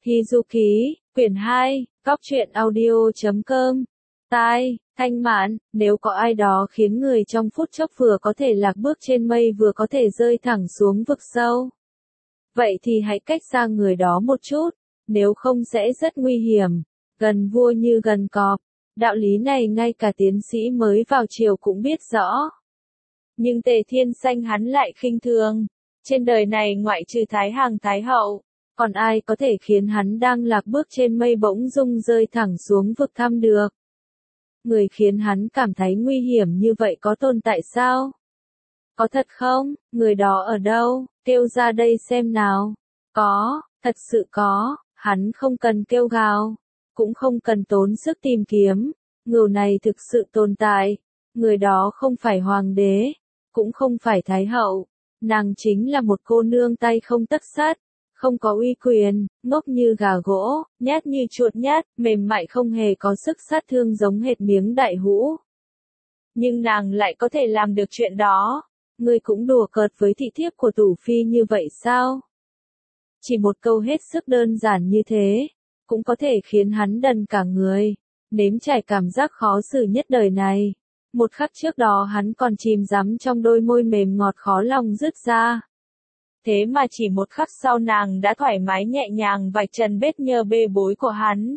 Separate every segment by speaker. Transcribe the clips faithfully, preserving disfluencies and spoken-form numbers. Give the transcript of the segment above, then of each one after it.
Speaker 1: Hizuki, quyển hai, góc truyện audio chấm com. Tai, Thanh Mạn, nếu có ai đó khiến người trong phút chốc vừa có thể lạc bước trên mây vừa có thể rơi thẳng xuống vực sâu, vậy thì hãy cách xa người đó một chút, nếu không sẽ rất nguy hiểm. Gần vua như gần cọp, đạo lý này ngay cả tiến sĩ mới vào triều cũng biết rõ. Nhưng Tề Thiên Sanh hắn lại khinh thường. Trên đời này ngoại trừ Thái Hàng Thái Hậu, còn ai có thể khiến hắn đang lạc bước trên mây bỗng dưng rơi thẳng xuống vực thẳm được? Người khiến hắn cảm thấy nguy hiểm như vậy có tồn tại sao? Có thật không? Người đó ở đâu? Kêu ra đây xem nào. Có, thật sự có, hắn không cần kêu gào, cũng không cần tốn sức tìm kiếm. Người này thực sự tồn tại. Người đó không phải hoàng đế, cũng không phải thái hậu. Nàng chính là một cô nương tay không tấc sắt, không có uy quyền, ngốc như gà gỗ, nhát như chuột nhát, mềm mại không hề có sức sát thương giống hệt miếng đại hũ. Nhưng nàng lại có thể làm được chuyện đó. Ngươi cũng đùa cợt với thị thiếp của Tủ Phi như vậy sao? Chỉ một câu hết sức đơn giản như thế, cũng có thể khiến hắn đần cả người, nếm trải cảm giác khó xử nhất đời này. Một khắc trước đó hắn còn chìm đắm trong đôi môi mềm ngọt khó lòng dứt ra. Thế mà chỉ một khắc sau nàng đã thoải mái nhẹ nhàng vạch trần vết nhơ bê bối của hắn.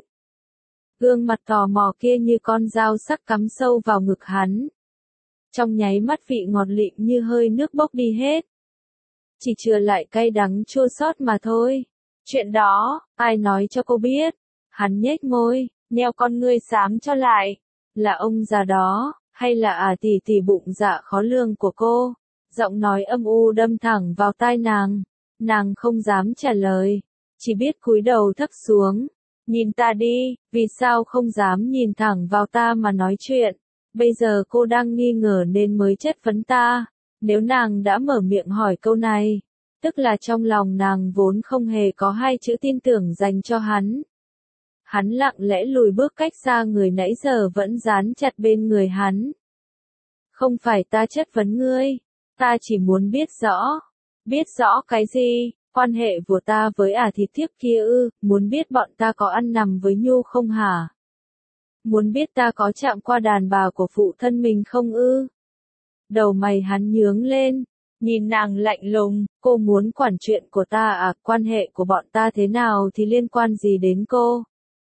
Speaker 1: Gương mặt tò mò kia như con dao sắc cắm sâu vào ngực hắn. Trong nháy mắt vị ngọt lịm như hơi nước bốc đi hết. Chỉ chừa lại cay đắng chua xót mà thôi. Chuyện đó, ai nói cho cô biết? Hắn nhếch môi, nheo con ngươi xám cho lại. Là ông già đó, hay là à tỷ tỷ bụng dạ khó lường của cô? Giọng nói âm u đâm thẳng vào tai nàng. Nàng không dám trả lời, chỉ biết cúi đầu thấp xuống. Nhìn ta đi, vì sao không dám nhìn thẳng vào ta mà nói chuyện? Bây giờ cô đang nghi ngờ nên mới chất vấn ta. Nếu nàng đã mở miệng hỏi câu này, tức là trong lòng nàng vốn không hề có hai chữ tin tưởng dành cho hắn. Hắn lặng lẽ lùi bước cách xa người nãy giờ vẫn dán chặt bên người hắn. Không phải ta chất vấn ngươi, ta chỉ muốn biết rõ. Biết rõ cái gì? Quan hệ của ta với ả thịt thiếp kia ư? Muốn biết bọn ta có ăn nằm với Nhu không hả? Muốn biết ta có chạm qua đàn bà của phụ thân mình không ư? Đầu mày hắn nhướng lên, nhìn nàng lạnh lùng. Cô muốn quản chuyện của ta à? Quan hệ của bọn ta thế nào thì liên quan gì đến cô?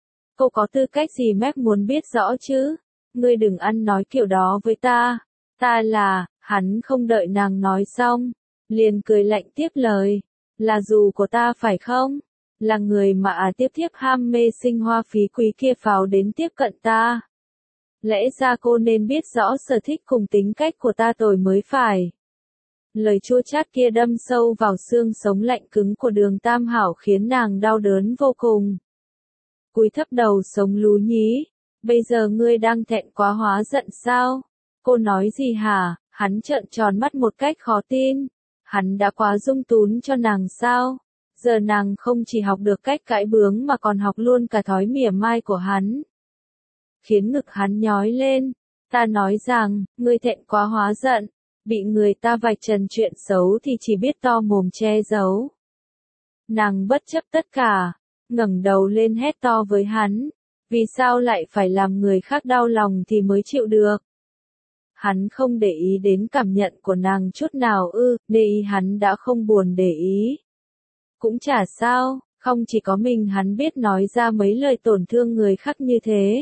Speaker 1: Cô có tư cách gì mép muốn biết rõ chứ? Ngươi đừng ăn nói kiểu đó với ta. Ta là, hắn không đợi nàng nói xong, liền cười lạnh tiếp lời. Là dù của ta phải không? Là người mà à tiếp thiếp ham mê sinh hoa phí quý kia pháo đến tiếp cận ta. Lẽ ra cô nên biết rõ sở thích cùng tính cách của ta rồi mới phải. Lời chua chát kia đâm sâu vào xương sống lạnh cứng của Đường Tam Hảo khiến nàng đau đớn vô cùng. Cúi thấp đầu sống lú nhí. Bây giờ ngươi đang thẹn quá hóa giận sao? Cô nói gì hả? Hắn trợn tròn mắt một cách khó tin. Hắn đã quá dung túng cho nàng sao? Giờ nàng không chỉ học được cách cãi bướng mà còn học luôn cả thói mỉa mai của hắn. Khiến ngực hắn nhói lên. Ta nói rằng, ngươi thẹn quá hóa giận. Bị người ta vạch trần chuyện xấu thì chỉ biết to mồm che giấu. Nàng bất chấp tất cả, ngẩng đầu lên hét to với hắn. Vì sao lại phải làm người khác đau lòng thì mới chịu được? Hắn không để ý đến cảm nhận của nàng chút nào ư? Để ý hắn đã không buồn để ý. Cũng chả sao, không chỉ có mình hắn biết nói ra mấy lời tổn thương người khác như thế.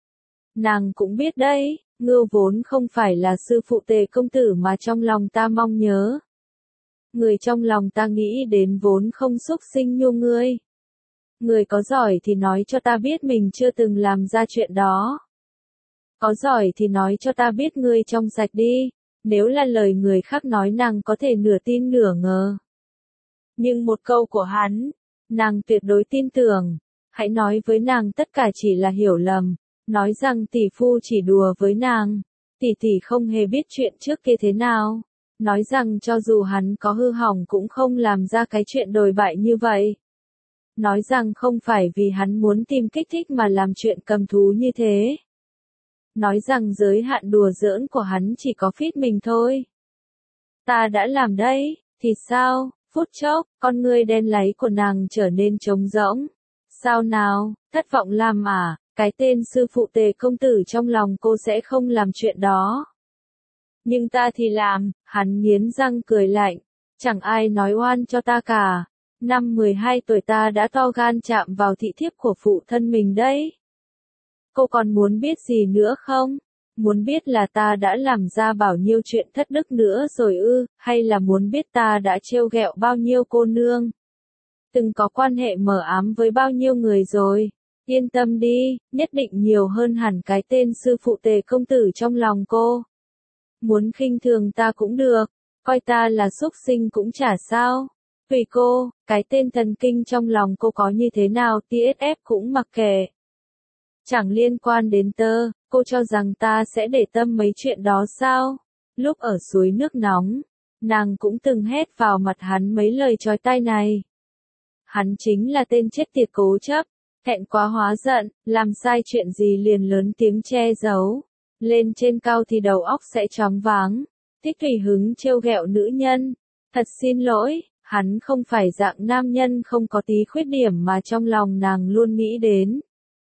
Speaker 1: Nàng cũng biết đấy, Ngưu vốn không phải là sư phụ Tề công tử mà trong lòng ta mong nhớ. Người trong lòng ta nghĩ đến vốn không xúc sinh Nhu ngươi. Người có giỏi thì nói cho ta biết mình chưa từng làm ra chuyện đó. Có giỏi thì nói cho ta biết ngươi trong sạch đi. Nếu là lời người khác nói nàng có thể nửa tin nửa ngờ. Nhưng một câu của hắn, nàng tuyệt đối tin tưởng. Hãy nói với nàng tất cả chỉ là hiểu lầm. Nói rằng tỷ phu chỉ đùa với nàng. Tỷ tỷ không hề biết chuyện trước kia thế nào. Nói rằng cho dù hắn có hư hỏng cũng không làm ra cái chuyện đồi bại như vậy. Nói rằng không phải vì hắn muốn tìm kích thích mà làm chuyện cầm thú như thế. Nói rằng giới hạn đùa giỡn của hắn chỉ có phít mình thôi. Ta đã làm đấy, thì sao? Phút chốc, con ngươi đen láy của nàng trở nên trống rỗng. Sao nào, thất vọng làm à, cái tên sư phụ Tề công tử trong lòng cô sẽ không làm chuyện đó. Nhưng ta thì làm, hắn nghiến răng cười lạnh, chẳng ai nói oan cho ta cả. Năm mười hai tuổi ta đã to gan chạm vào thị thiếp của phụ thân mình đấy. Cô còn muốn biết gì nữa không? Muốn biết là ta đã làm ra bao nhiêu chuyện thất đức nữa rồi ư, hay là muốn biết ta đã trêu ghẹo bao nhiêu cô nương? Từng có quan hệ mờ ám với bao nhiêu người rồi? Yên tâm đi, nhất định nhiều hơn hẳn cái tên sư phụ Tề công tử trong lòng cô. Muốn khinh thường ta cũng được, coi ta là súc sinh cũng chả sao. Tùy cô, cái tên thần kinh trong lòng cô có như thế nào tê ét ép cũng mặc kệ. Chẳng liên quan đến tơ, cô cho rằng ta sẽ để tâm mấy chuyện đó sao? Lúc ở suối nước nóng, nàng cũng từng hét vào mặt hắn mấy lời chói tai này. Hắn chính là tên chết tiệt cố chấp, thẹn quá hóa giận, làm sai chuyện gì liền lớn tiếng che giấu. Lên trên cao thì đầu óc sẽ choáng váng, thích tùy hứng trêu ghẹo nữ nhân. Thật xin lỗi, hắn không phải dạng nam nhân không có tí khuyết điểm mà trong lòng nàng luôn nghĩ đến.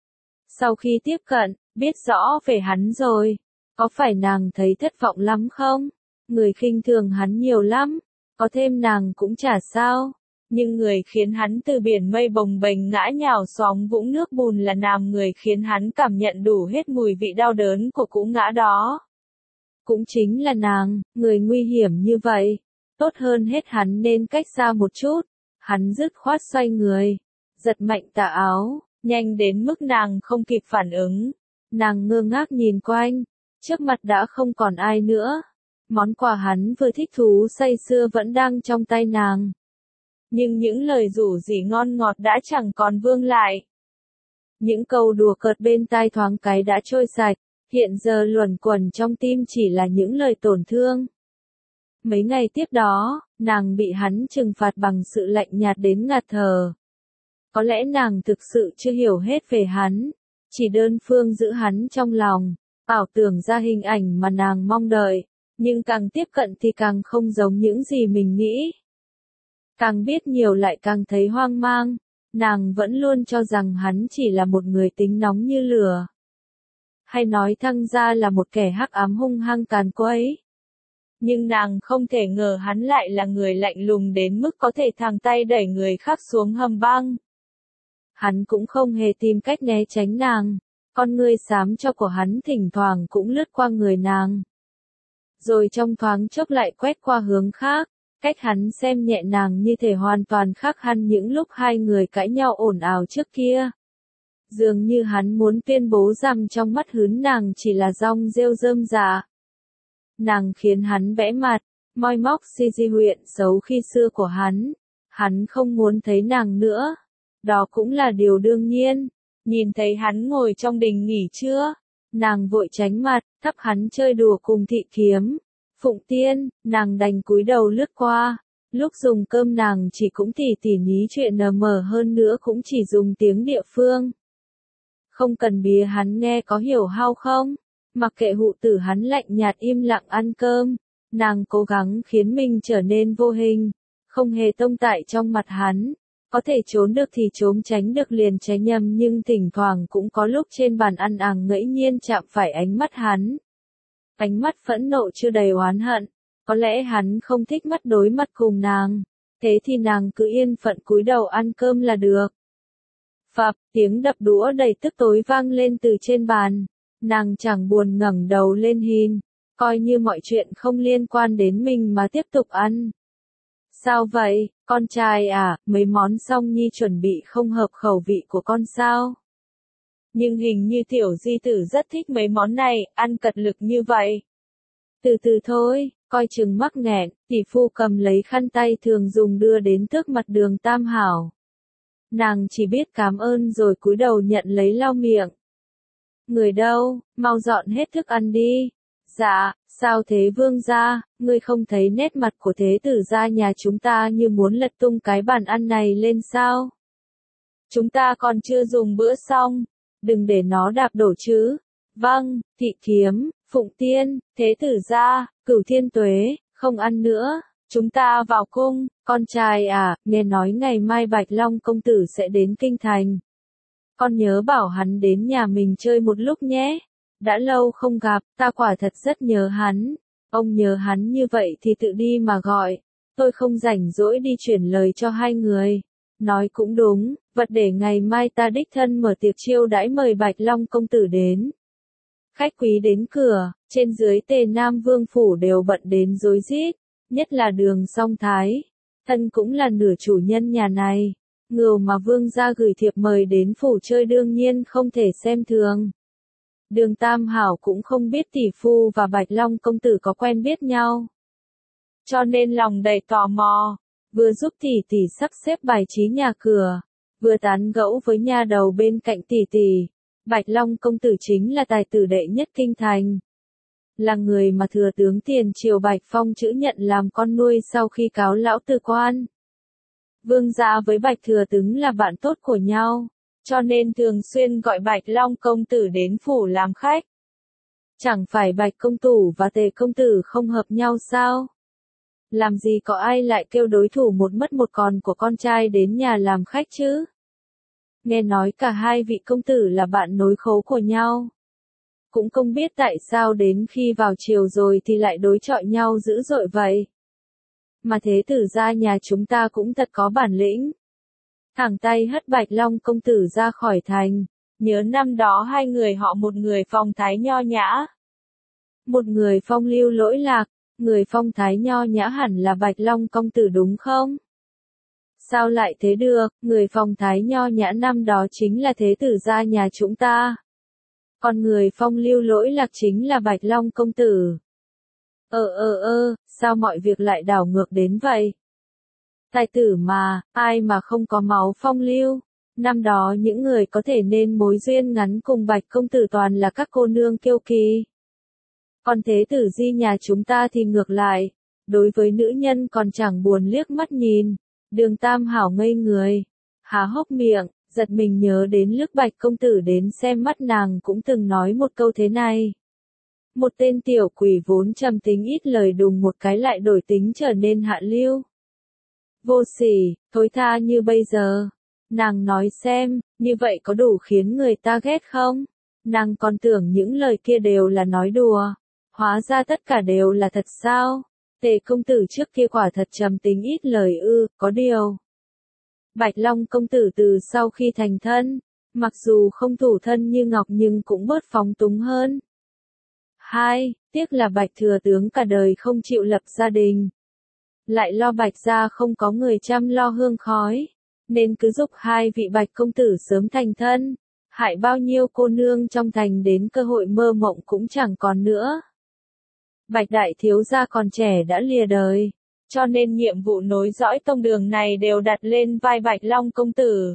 Speaker 1: Sau khi tiếp cận, biết rõ về hắn rồi, có phải nàng thấy thất vọng lắm không? Người khinh thường hắn nhiều lắm, có thêm nàng cũng chả sao. Nhưng người khiến hắn từ biển mây bồng bềnh ngã nhào sóng vũng nước bùn là nàng, người khiến hắn cảm nhận đủ hết mùi vị đau đớn của cú ngã đó. Cũng chính là nàng, người nguy hiểm như vậy. Tốt hơn hết hắn nên cách xa một chút. Hắn dứt khoát xoay người, giật mạnh tà áo, nhanh đến mức nàng không kịp phản ứng. Nàng ngơ ngác nhìn quanh, trước mặt đã không còn ai nữa. Món quà hắn vừa thích thú say sưa vẫn đang trong tay nàng. Nhưng những lời rủ rỉ ngon ngọt đã chẳng còn vương lại. Những câu đùa cợt bên tai thoáng cái đã trôi sạch, hiện giờ luẩn quẩn trong tim chỉ là những lời tổn thương. Mấy ngày tiếp đó, nàng bị hắn trừng phạt bằng sự lạnh nhạt đến ngạt thở. Có lẽ nàng thực sự chưa hiểu hết về hắn, chỉ đơn phương giữ hắn trong lòng, ảo tưởng ra hình ảnh mà nàng mong đợi, nhưng càng tiếp cận thì càng không giống những gì mình nghĩ. Càng biết nhiều lại càng thấy hoang mang, nàng vẫn luôn cho rằng hắn chỉ là một người tính nóng như lửa. Hay nói thăng ra là một kẻ hắc ám hung hăng càn quấy. Nhưng nàng không thể ngờ hắn lại là người lạnh lùng đến mức có thể thẳng tay đẩy người khác xuống hầm băng. Hắn cũng không hề tìm cách né tránh nàng, con ngươi xám cho của hắn thỉnh thoảng cũng lướt qua người nàng. Rồi trong thoáng chốc lại quét qua hướng khác. Cách hắn xem nhẹ nàng như thể hoàn toàn khác hẳn những lúc hai người cãi nhau ồn ào trước kia. Dường như hắn muốn tuyên bố rằng trong mắt hướn nàng chỉ là dong rêu rơm rạ. Nàng khiến hắn bẽ mặt, moi móc si di huyện xấu khi xưa của hắn. Hắn không muốn thấy nàng nữa. Đó cũng là điều đương nhiên. Nhìn thấy hắn ngồi trong đình nghỉ trưa, nàng vội tránh mặt, thắp hắn chơi đùa cùng thị kiếm. Phụng Tiên, nàng đành cúi đầu lướt qua. Lúc dùng cơm nàng chỉ cũng tỉ tỉ nhí chuyện nờ mờ hơn nữa cũng chỉ dùng tiếng địa phương. Không cần bía hắn nghe có hiểu hao không? Mặc kệ hụ tử hắn lạnh nhạt im lặng ăn cơm. Nàng cố gắng khiến mình trở nên vô hình, không hề tông tại trong mặt hắn. Có thể trốn được thì trốn, tránh được liền tránh nhầm, nhưng thỉnh thoảng cũng có lúc trên bàn ăn àng ngẫy nhiên chạm phải ánh mắt hắn. Ánh mắt phẫn nộ chưa đầy oán hận, có lẽ hắn không thích mắt đối mắt cùng nàng, thế thì nàng cứ yên phận cúi đầu ăn cơm là được. Phập, tiếng đập đũa đầy tức tối vang lên từ trên bàn, nàng chẳng buồn ngẩng đầu lên nhìn, coi như mọi chuyện không liên quan đến mình mà tiếp tục ăn. Sao vậy, con trai à, mấy món Song Nhi chuẩn bị không hợp khẩu vị của con sao? Nhưng hình như tiểu di tử rất thích mấy món này, ăn cật lực như vậy. Từ từ thôi, coi chừng mắc nghẹn, tỷ phu cầm lấy khăn tay thường dùng đưa đến trước mặt Đường Tam Hảo. Nàng chỉ biết cảm ơn rồi cúi đầu nhận lấy lau miệng. Người đâu, mau dọn hết thức ăn đi. Dạ, sao thế vương gia, ngươi không thấy nét mặt của thế tử gia nhà chúng ta như muốn lật tung cái bàn ăn này lên sao? Chúng ta còn chưa dùng bữa xong. Đừng để nó đạp đổ chứ. Vâng, thị thiếm, Phụng Tiên, thế tử gia, Cửu Thiên Tuế, không ăn nữa. Chúng ta vào cung. Con trai à, nghe nói ngày mai Bạch Long công tử sẽ đến kinh thành. Con nhớ bảo hắn đến nhà mình chơi một lúc nhé. Đã lâu không gặp, ta quả thật rất nhớ hắn. Ông nhớ hắn như vậy thì tự đi mà gọi. Tôi không rảnh rỗi đi chuyển lời cho hai người. Nói cũng đúng, vật để ngày mai ta đích thân mở tiệc chiêu đãi mời Bạch Long công tử đến. Khách quý đến cửa, trên dưới Tề Nam Vương phủ đều bận đến rối rít, nhất là Đường Song Thái, thân cũng là nửa chủ nhân nhà này. Ngưu mà Vương gia gửi thiệp mời đến phủ chơi đương nhiên không thể xem thường. Đường Tam Hảo cũng không biết tỷ phu và Bạch Long công tử có quen biết nhau, cho nên lòng đầy tò mò, vừa giúp tỷ tỷ sắp xếp bài trí nhà cửa, vừa tán gẫu với nha đầu bên cạnh tỷ tỷ. Bạch Long công tử chính là tài tử đệ nhất kinh thành, là người mà thừa tướng tiền triều Bạch Phong chữ nhận làm con nuôi sau khi cáo lão từ quan. Vương gia với Bạch thừa tướng là bạn tốt của nhau, cho nên thường xuyên gọi Bạch Long công tử đến phủ làm khách. Chẳng phải Bạch công tử và Tề công tử không hợp nhau sao? Làm gì có ai lại kêu đối thủ một mất một còn của con trai đến nhà làm khách chứ? Nghe nói cả hai vị công tử là bạn nối khố của nhau. Cũng không biết tại sao đến khi vào chiều rồi thì lại đối chọi nhau dữ dội vậy. Mà thế tử gia nhà chúng ta cũng thật có bản lĩnh. Thẳng tay hất Bạch Long công tử ra khỏi thành. Nhớ năm đó hai người họ, một người phong thái nho nhã, một người phong lưu lỗi lạc. Người phong thái nho nhã hẳn là Bạch Long công tử đúng không? Sao lại thế được, người phong thái nho nhã năm đó chính là thế tử gia nhà chúng ta. Còn người phong lưu lỗi lạc chính là Bạch Long công tử. Ờ ờ ơ, sao mọi việc lại đảo ngược đến vậy? Tài tử mà, ai mà không có máu phong lưu? Năm đó những người có thể nên mối duyên ngắn cùng Bạch công tử toàn là các cô nương kiêu kỳ. Còn thế tử di nhà chúng ta thì ngược lại, đối với nữ nhân còn chẳng buồn liếc mắt nhìn. Đường Tam Hảo ngây người, há hốc miệng, giật mình nhớ đến lúc Bạch công tử đến xem mắt nàng cũng từng nói một câu thế này. Một tên tiểu quỷ vốn trầm tính ít lời đùng một cái lại đổi tính trở nên hạ lưu. Vô sỉ, thối tha như bây giờ. Nàng nói xem, như vậy có đủ khiến người ta ghét không? Nàng còn tưởng những lời kia đều là nói đùa. Hóa ra tất cả đều là thật sao? Tề công tử trước kia quả thật trầm tính ít lời ư, có điều. Bạch Long công tử từ sau khi thành thân, mặc dù không thủ thân như ngọc nhưng cũng bớt phóng túng hơn. Hai, tiếc là Bạch thừa tướng cả đời không chịu lập gia đình. Lại lo Bạch gia không có người chăm lo hương khói, nên cứ giúp hai vị Bạch công tử sớm thành thân, hại bao nhiêu cô nương trong thành đến cơ hội mơ mộng cũng chẳng còn nữa. Bạch đại thiếu gia còn trẻ đã lìa đời, cho nên nhiệm vụ nối dõi tông đường này đều đặt lên vai Bạch Long công tử.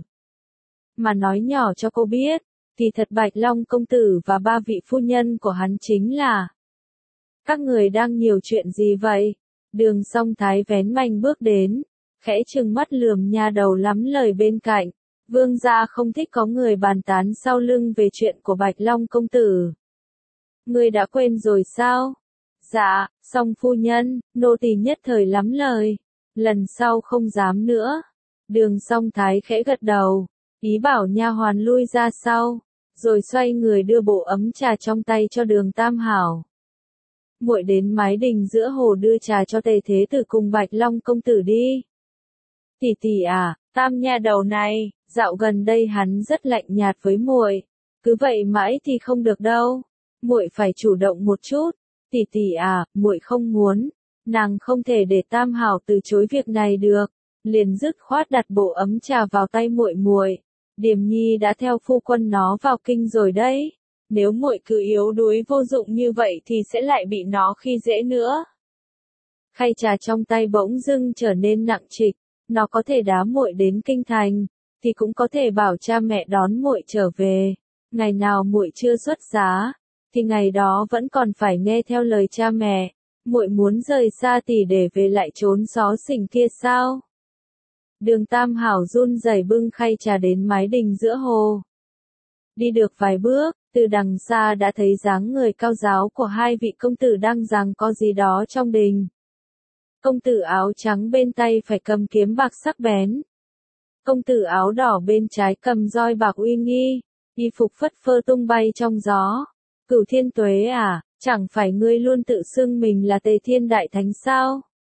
Speaker 1: Mà nói nhỏ cho cô biết, thì thật Bạch Long công tử và ba vị phu nhân của hắn chính là. Các người đang nhiều chuyện gì vậy? Đường Song Thái vén manh bước đến, khẽ trừng mắt lườm nha đầu lắm lời bên cạnh. Vương gia không thích có người bàn tán sau lưng về chuyện của Bạch Long công tử. Ngươi đã quên rồi sao? Dạ, Song phu nhân, nô tỳ nhất thời lắm lời, lần sau không dám nữa. Đường Song Thái khẽ gật đầu, ý bảo nha hoàn lui ra sau, rồi xoay người đưa bộ ấm trà trong tay cho Đường Tam Hảo. Muội đến mái đình giữa hồ đưa trà cho Tề thế tử cùng Bạch Long công tử đi. Tỷ tỷ à, Tam nha đầu này, dạo gần đây hắn rất lạnh nhạt với muội, cứ vậy mãi thì không được đâu. Muội phải chủ động một chút. Tỷ tỷ à, muội không muốn, nàng không thể để Tam Hảo từ chối việc này được, liền dứt khoát đặt bộ ấm trà vào tay muội muội. Điềm Nhi đã theo phu quân nó vào kinh rồi đấy, nếu muội cứ yếu đuối vô dụng như vậy thì sẽ lại bị nó khi dễ nữa. Khay trà trong tay bỗng dưng trở nên nặng trịch, nó có thể đá muội đến kinh thành, thì cũng có thể bảo cha mẹ đón muội trở về. Ngày nào muội chưa xuất giá, thì ngày đó vẫn còn phải nghe theo lời cha mẹ. Muội muốn rời xa tỷ để về lại trốn xó xỉnh kia sao? Đường Tam Hảo run rẩy bưng khay trà đến mái đình giữa hồ. Đi được vài bước, từ đằng xa đã thấy dáng người cao ráo của hai vị công tử đang giằng co gì đó trong đình. Công tử áo trắng bên tay phải cầm kiếm bạc sắc bén. Công tử áo đỏ bên trái cầm roi bạc uy nghi, y phục phất phơ tung bay trong gió. Cửu Thiên Tuế à, chẳng phải ngươi luôn tự xưng mình là Tề Thiên Đại Thánh sao?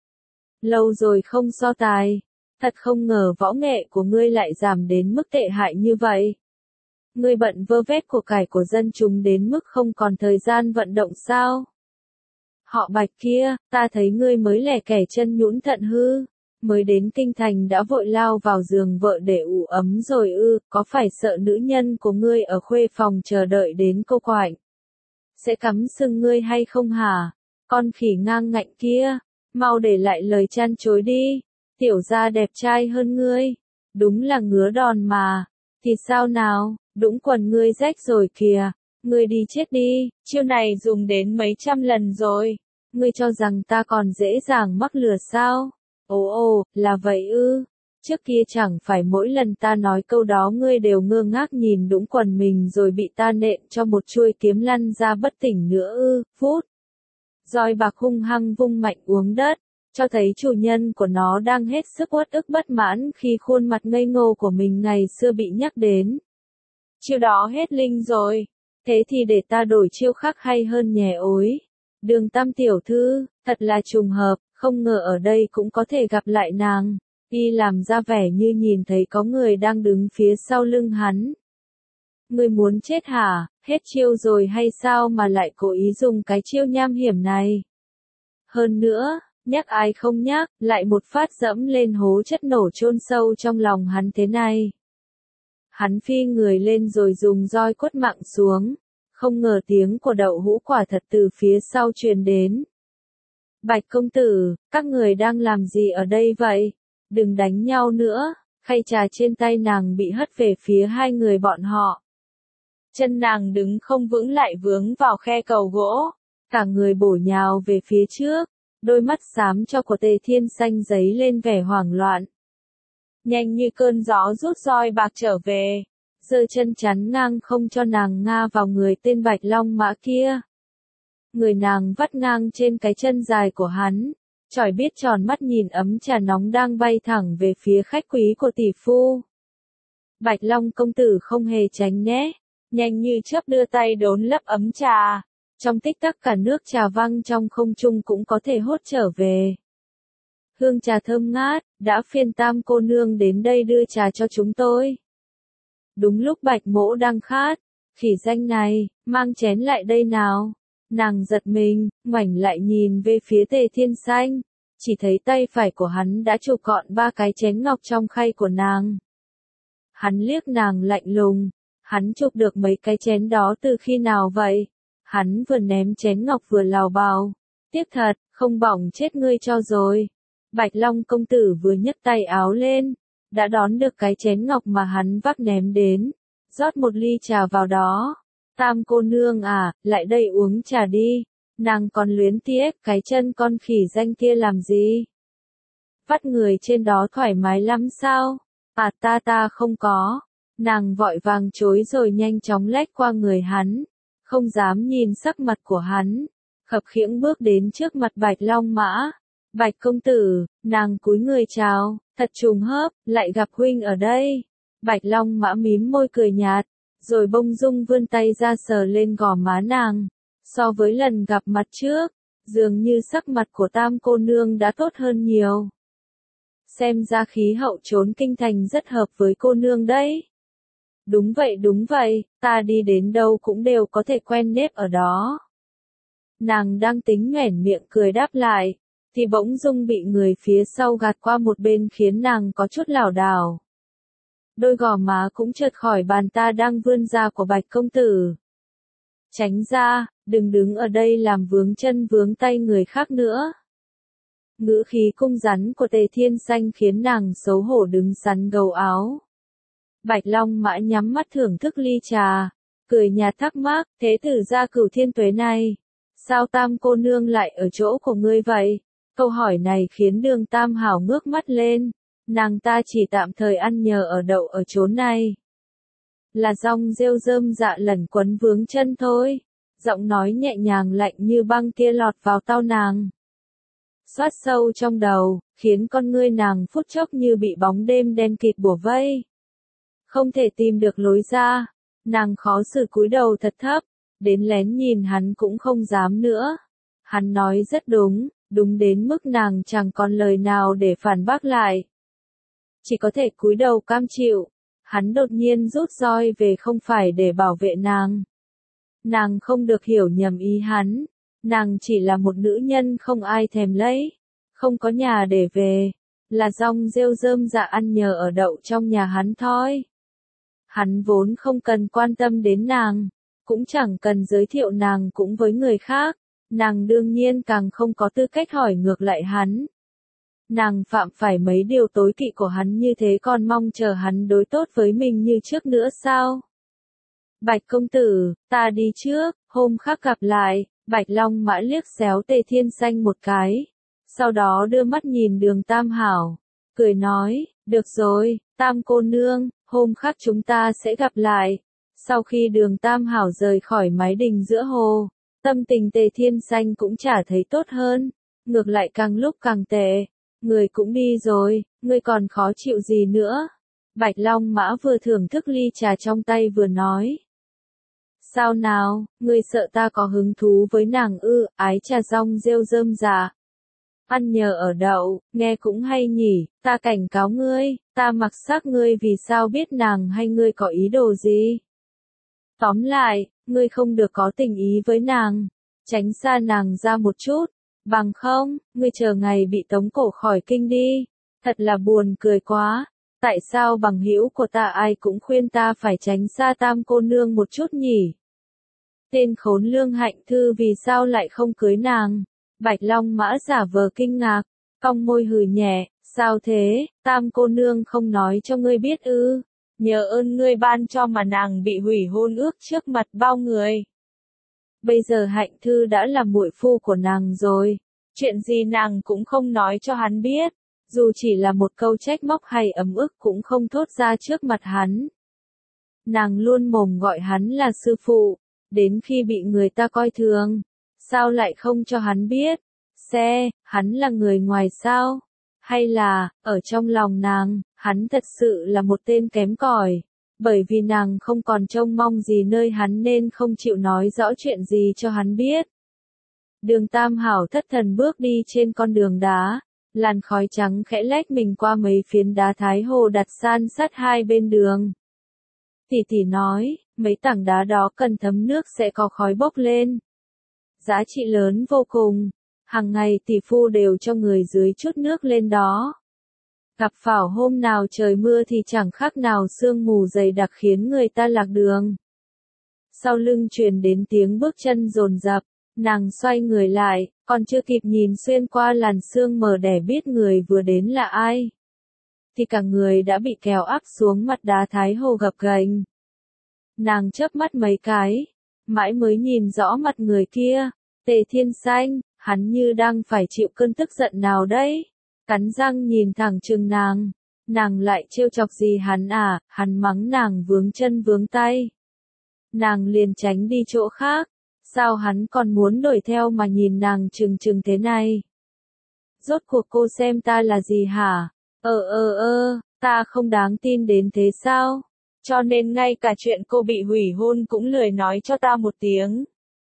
Speaker 1: Lâu rồi không so tài, thật không ngờ võ nghệ của ngươi lại giảm đến mức tệ hại như vậy. Ngươi bận vơ vét của cải của dân chúng đến mức không còn thời gian vận động sao? Họ Bạch kia, ta thấy ngươi mới lẻ kẻ chân nhũn thận hư, mới đến kinh thành đã vội lao vào giường vợ để ủ ấm rồi ư, có phải sợ nữ nhân của ngươi ở khuê phòng chờ đợi đến cô quạnh sẽ cắm sừng ngươi hay không hả? Con khỉ ngang ngạnh kia, mau để lại lời chăn chối đi, tiểu gia đẹp trai hơn ngươi, đúng là ngứa đòn mà, thì sao nào, đũng quần ngươi rách rồi kìa, ngươi đi chết đi, chiêu này dùng đến mấy trăm lần rồi, ngươi cho rằng ta còn dễ dàng mắc lừa sao? Ồ ồ, là vậy ư, trước kia chẳng phải mỗi lần ta nói câu đó ngươi đều ngơ ngác nhìn đũng quần mình rồi bị ta nện cho một chuôi kiếm lăn ra bất tỉnh nữa ư, phút. Roi bạc hung hăng vung mạnh uống đất, cho thấy chủ nhân của nó đang hết sức uất ức bất mãn khi khuôn mặt ngây ngô của mình ngày xưa bị nhắc đến. Chiêu đó hết linh rồi, thế thì để ta đổi chiêu khác hay hơn nhè ối. Đường Tam tiểu thư, thật là trùng hợp, không ngờ ở đây cũng có thể gặp lại nàng. Y làm ra vẻ như nhìn thấy có người đang đứng phía sau lưng hắn. Ngươi muốn chết hả, hết chiêu rồi hay sao mà lại cố ý dùng cái chiêu nham hiểm này? Hơn nữa, nhắc ai không nhắc, lại một phát dẫm lên hố chất nổ chôn sâu trong lòng hắn thế này. Hắn phi người lên rồi dùng roi quất mạnh xuống, không ngờ tiếng của đậu hũ quả thật từ phía sau truyền đến. Bạch công tử, các người đang làm gì ở đây vậy? Đừng đánh nhau nữa, khay trà trên tay nàng bị hất về phía hai người bọn họ. Chân nàng đứng không vững lại vướng vào khe cầu gỗ, cả người bổ nhào về phía trước, đôi mắt xám cho của Tề Thiên Xanh giấy lên vẻ hoảng loạn. Nhanh như cơn gió rút roi bạc trở về, giơ chân chắn ngang không cho nàng nga vào người tên Bạch Long Mã kia. Người nàng vắt ngang trên cái chân dài của hắn, chỏi biết tròn mắt nhìn ấm trà nóng đang bay thẳng về phía khách quý của tỷ phu. Bạch Long công tử không hề tránh né, nhanh như chớp đưa tay đốn lấp ấm trà, trong tích tắc cả nước trà văng trong không trung cũng có thể hốt trở về. Hương trà thơm ngát, đã phiền Tam cô nương đến đây đưa trà cho chúng tôi. Đúng lúc Bạch Mỗ đang khát, khỉ danh này, mang chén lại đây nào. Nàng giật mình, ngoảnh lại nhìn về phía Tề Thiên Xanh, chỉ thấy tay phải của hắn đã chụp gọn ba cái chén ngọc trong khay của nàng. Hắn liếc nàng lạnh lùng, hắn chụp được mấy cái chén đó từ khi nào vậy? Hắn vừa ném chén ngọc vừa lào bào, tiếc thật, không bỏng chết ngươi cho rồi. Bạch Long công tử vừa nhấc tay áo lên, đã đón được cái chén ngọc mà hắn vác ném đến, rót một ly trà vào đó. Tam cô nương à, lại đây uống trà đi, nàng còn luyến tiếc cái chân con khỉ danh kia làm gì? Vắt người trên đó thoải mái lắm sao? À ta ta không có. Nàng vội vàng chối rồi nhanh chóng lách qua người hắn, không dám nhìn sắc mặt của hắn, khập khiễng bước đến trước mặt Bạch Long Mã. Bạch công tử, nàng cúi người chào, thật trùng hợp, lại gặp huynh ở đây. Bạch Long Mã mím môi cười nhạt, rồi bông dung vươn tay ra sờ lên gò má nàng. So với lần gặp mặt trước, dường như sắc mặt của Tam cô nương đã tốt hơn nhiều. Xem ra khí hậu trốn kinh thành rất hợp với cô nương đấy. Đúng vậy đúng vậy, ta đi đến đâu cũng đều có thể quen nếp ở đó. Nàng đang tính nhoẻn miệng cười đáp lại, thì bỗng dưng bị người phía sau gạt qua một bên khiến nàng có chút lảo đảo. Đôi gò má cũng trượt khỏi bàn ta đang vươn ra của Bạch công tử. Tránh ra, đừng đứng ở đây làm vướng chân vướng tay người khác nữa. Ngữ khí cung rắn của Tề Thiên Xanh khiến nàng xấu hổ đứng sắn gầu áo. Bạch Long Mã nhắm mắt thưởng thức ly trà, cười nhạt thắc mắc, thế tử gia Cửu Thiên Tuế này, sao Tam cô nương lại ở chỗ của ngươi vậy? Câu hỏi này khiến Đường Tam Hảo ngước mắt lên, nàng ta chỉ tạm thời ăn nhờ ở đậu ở chốn này. Là dòng rêu rơm dạ lẩn quấn vướng chân thôi, giọng nói nhẹ nhàng lạnh như băng kia lọt vào tai nàng. xoát sâu trong đầu, khiến con ngươi nàng phút chốc như bị bóng đêm đen kịt bủa vây. Không thể tìm được lối ra, nàng khó xử cúi đầu thật thấp, đến lén nhìn hắn cũng không dám nữa. Hắn nói rất đúng, đúng đến mức nàng chẳng còn lời nào để phản bác lại. Chỉ có thể cúi đầu cam chịu. Hắn đột nhiên rút roi về không phải để bảo vệ nàng. Nàng không được hiểu nhầm ý hắn. Nàng chỉ là một nữ nhân không ai thèm lấy, không có nhà để về, là dong rêu rơm dạ ăn nhờ ở đậu trong nhà hắn thôi. Hắn vốn không cần quan tâm đến nàng, cũng chẳng cần giới thiệu nàng cũng với người khác, nàng đương nhiên càng không có tư cách hỏi ngược lại hắn. Nàng phạm phải mấy điều tối kỵ của hắn như thế còn mong chờ hắn đối tốt với mình như trước nữa sao? Bạch công tử, ta đi trước, hôm khác gặp lại. Bạch Long Mã liếc xéo Tề Thiên Xanh một cái, sau đó đưa mắt nhìn Đường Tam Hảo, cười nói, được rồi, Tam cô nương, hôm khác chúng ta sẽ gặp lại. Sau khi Đường Tam Hảo rời khỏi mái đình giữa hồ, tâm tình Tề Thiên Xanh cũng chả thấy tốt hơn, ngược lại càng lúc càng tệ. Người cũng đi rồi, ngươi còn khó chịu gì nữa? Bạch Long Mã vừa thưởng thức ly trà trong tay vừa nói. Sao nào, ngươi sợ ta có hứng thú với nàng ư? Ái trà rong rêu rơm dạ. Ăn nhờ ở đậu, nghe cũng hay nhỉ, ta cảnh cáo ngươi, ta mặc xác ngươi vì sao biết nàng hay ngươi có ý đồ gì? Tóm lại, ngươi không được có tình ý với nàng, tránh xa nàng ra một chút, bằng không, ngươi chờ ngày bị tống cổ khỏi kinh đi. Thật là buồn cười quá, tại sao bằng hữu của ta ai cũng khuyên ta phải tránh xa Tam cô nương một chút nhỉ? Tên khốn Lương Hạnh Thư vì sao lại không cưới nàng? Bạch Long Mã giả vờ kinh ngạc, cong môi hừ nhẹ, sao thế, Tam cô nương không nói cho ngươi biết ư? Nhờ ơn ngươi ban cho mà nàng bị hủy hôn ước trước mặt bao người. Bây giờ Hạnh Thư đã là muội phu của nàng rồi, chuyện gì nàng cũng không nói cho hắn biết, dù chỉ là một câu trách móc hay ấm ức cũng không thốt ra trước mặt hắn. Nàng luôn mồm gọi hắn là sư phụ, đến khi bị người ta coi thường, sao lại không cho hắn biết? Xe, hắn là người ngoài sao? Hay là, ở trong lòng nàng, hắn thật sự là một tên kém cỏi, bởi vì nàng không còn trông mong gì nơi hắn nên không chịu nói rõ chuyện gì cho hắn biết. Đường Tam Hảo thất thần bước đi trên con đường đá, làn khói trắng khẽ lách mình qua mấy phiến đá thái hồ đặt san sát hai bên đường. Tỷ tỷ nói, mấy tảng đá đó cần thấm nước sẽ có khói bốc lên. Giá trị lớn vô cùng, hàng ngày tỷ phu đều cho người dưới chút nước lên đó. Gặp phải hôm nào trời mưa thì chẳng khác nào sương mù dày đặc khiến người ta lạc đường. Sau lưng truyền đến tiếng bước chân dồn dập, nàng xoay người lại, còn chưa kịp nhìn xuyên qua làn sương mờ để biết người vừa đến là ai, thì cả người đã bị kéo áp xuống mặt đá thái hồ gập ghềnh. Nàng chớp mắt mấy cái, mãi mới nhìn rõ mặt người kia, Tề Thiên Xanh, hắn như đang phải chịu cơn tức giận nào đấy. Cắn răng nhìn thẳng chừng nàng, nàng lại trêu chọc gì hắn à, hắn mắng nàng vướng chân vướng tay. Nàng liền tránh đi chỗ khác, sao hắn còn muốn đuổi theo mà nhìn nàng chừng chừng thế này? Rốt cuộc cô xem ta là gì hả? Ờ ờ ờ, ta không đáng tin đến thế sao? Cho nên ngay cả chuyện cô bị hủy hôn cũng lười nói cho ta một tiếng.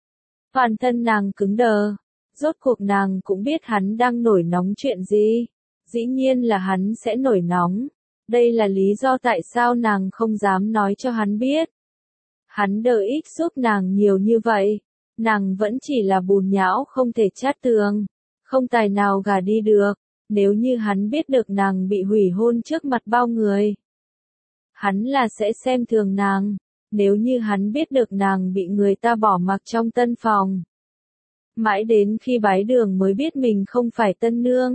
Speaker 1: Toàn thân nàng cứng đờ. Rốt cuộc nàng cũng biết hắn đang nổi nóng chuyện gì. Dĩ nhiên là hắn sẽ nổi nóng. Đây là lý do tại sao nàng không dám nói cho hắn biết. Hắn đợi ít giúp nàng nhiều như vậy. Nàng vẫn chỉ là bùn nhão không thể chát tường. Không tài nào gả đi được. Nếu như hắn biết được nàng bị hủy hôn trước mặt bao người, hắn là sẽ xem thường nàng. Nếu như hắn biết được nàng bị người ta bỏ mặc trong tân phòng, mãi đến khi bái đường mới biết mình không phải tân nương,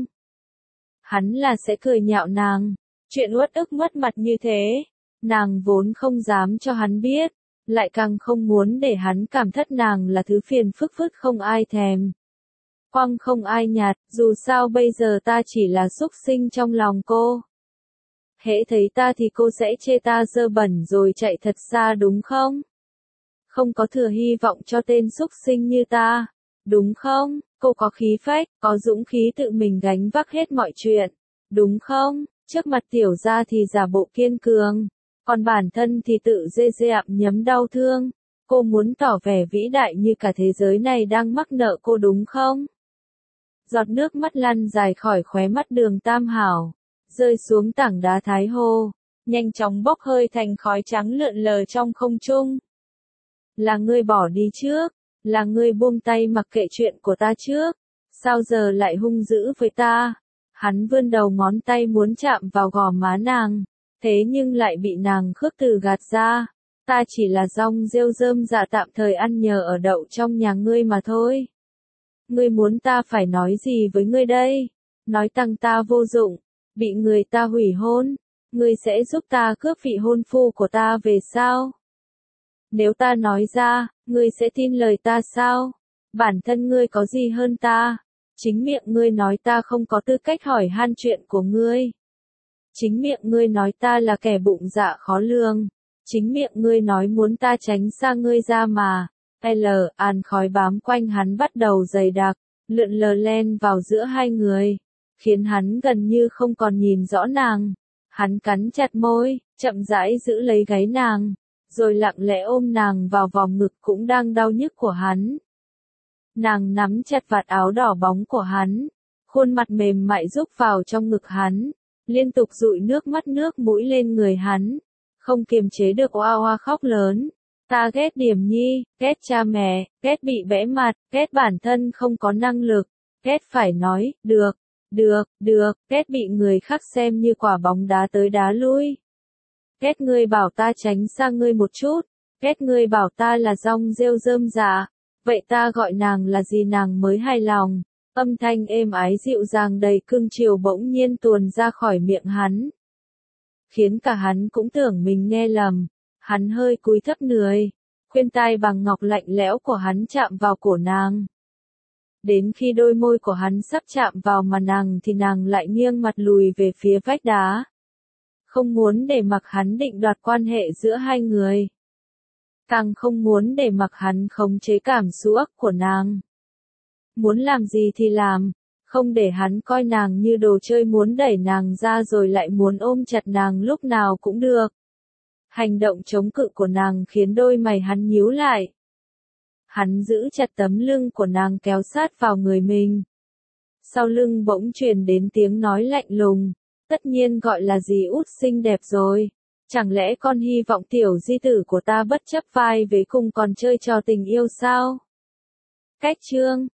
Speaker 1: hắn là sẽ cười nhạo nàng. Chuyện uất ức mất mặt như thế, nàng vốn không dám cho hắn biết, lại càng không muốn để hắn cảm thất nàng là thứ phiền phức phức không ai thèm, quăng không ai nhạt. Dù sao bây giờ ta chỉ là súc sinh trong lòng cô. Hễ thấy ta thì cô sẽ chê ta dơ bẩn rồi chạy thật xa đúng không? Không có thừa hy vọng cho tên súc sinh như ta, đúng không? Cô có khí phách, có dũng khí tự mình gánh vác hết mọi chuyện, đúng không? Trước mặt tiểu gia thì giả bộ kiên cường, còn bản thân thì tự dê dẹm nhấm đau thương. Cô muốn tỏ vẻ vĩ đại như cả thế giới này đang mắc nợ cô đúng không? Giọt nước mắt lăn dài khỏi khóe mắt Đường Tam Hảo, rơi xuống tảng đá Thái Hồ, nhanh chóng bốc hơi thành khói trắng lượn lờ trong không trung. Là ngươi bỏ đi trước, là ngươi buông tay mặc kệ chuyện của ta trước, sao giờ lại hung dữ với ta? Hắn vươn đầu ngón tay muốn chạm vào gò má nàng, thế nhưng lại bị nàng khước từ gạt ra. Ta chỉ là dong rêu rơm dạ tạm thời ăn nhờ ở đậu trong nhà ngươi mà thôi. Ngươi muốn ta phải nói gì với ngươi đây? Nói tăng ta vô dụng, bị người ta hủy hôn, ngươi sẽ giúp ta cướp vị hôn phu của ta về sao? Nếu ta nói ra, ngươi sẽ tin lời ta sao? Bản thân ngươi có gì hơn ta? Chính miệng ngươi nói ta không có tư cách hỏi han chuyện của ngươi. Chính miệng ngươi nói ta là kẻ bụng dạ khó lường. Chính miệng ngươi nói muốn ta tránh xa ngươi ra mà. L. An khói bám quanh hắn bắt đầu dày đặc, lượn lờ len vào giữa hai người, khiến hắn gần như không còn nhìn rõ nàng. Hắn cắn chặt môi, chậm rãi giữ lấy gáy nàng, rồi lặng lẽ ôm nàng vào vòng ngực cũng đang đau nhức của hắn. Nàng nắm chặt vạt áo đỏ bóng của hắn, khuôn mặt mềm mại rúc vào trong ngực hắn, liên tục dụi nước mắt nước mũi lên người hắn, không kiềm chế được oa oa khóc lớn. Ta ghét Điểm Nhi, ghét cha mẹ, ghét bị bẽ mặt, ghét bản thân không có năng lực, ghét phải nói, được, được, được, ghét bị người khác xem như quả bóng đá tới đá lui. Ghét ngươi bảo ta tránh xa ngươi một chút, ghét ngươi bảo ta là dong rêu rơm dạ, vậy ta gọi nàng là gì nàng mới hài lòng. Âm thanh êm ái dịu dàng đầy cưng chiều bỗng nhiên tuôn ra khỏi miệng hắn, khiến cả hắn cũng tưởng mình nghe lầm. Hắn hơi cúi thấp người, khuyên tai bằng ngọc lạnh lẽo của hắn chạm vào cổ nàng. Đến khi đôi môi của hắn sắp chạm vào mà nàng thì nàng lại nghiêng mặt lùi về phía vách đá. Không muốn để mặc hắn định đoạt quan hệ giữa hai người. Càng không muốn để mặc hắn khống chế cảm xúc của nàng. Muốn làm gì thì làm, không để hắn coi nàng như đồ chơi muốn đẩy nàng ra rồi lại muốn ôm chặt nàng lúc nào cũng được. Hành động chống cự của nàng khiến đôi mày hắn nhíu lại. Hắn giữ chặt tấm lưng của nàng kéo sát vào người mình. Sau lưng bỗng truyền đến tiếng nói lạnh lùng, tất nhiên gọi là dì út xinh đẹp rồi. Chẳng lẽ con hy vọng tiểu di tử của ta bất chấp vai vế cùng còn chơi trò tình yêu sao? Cách chương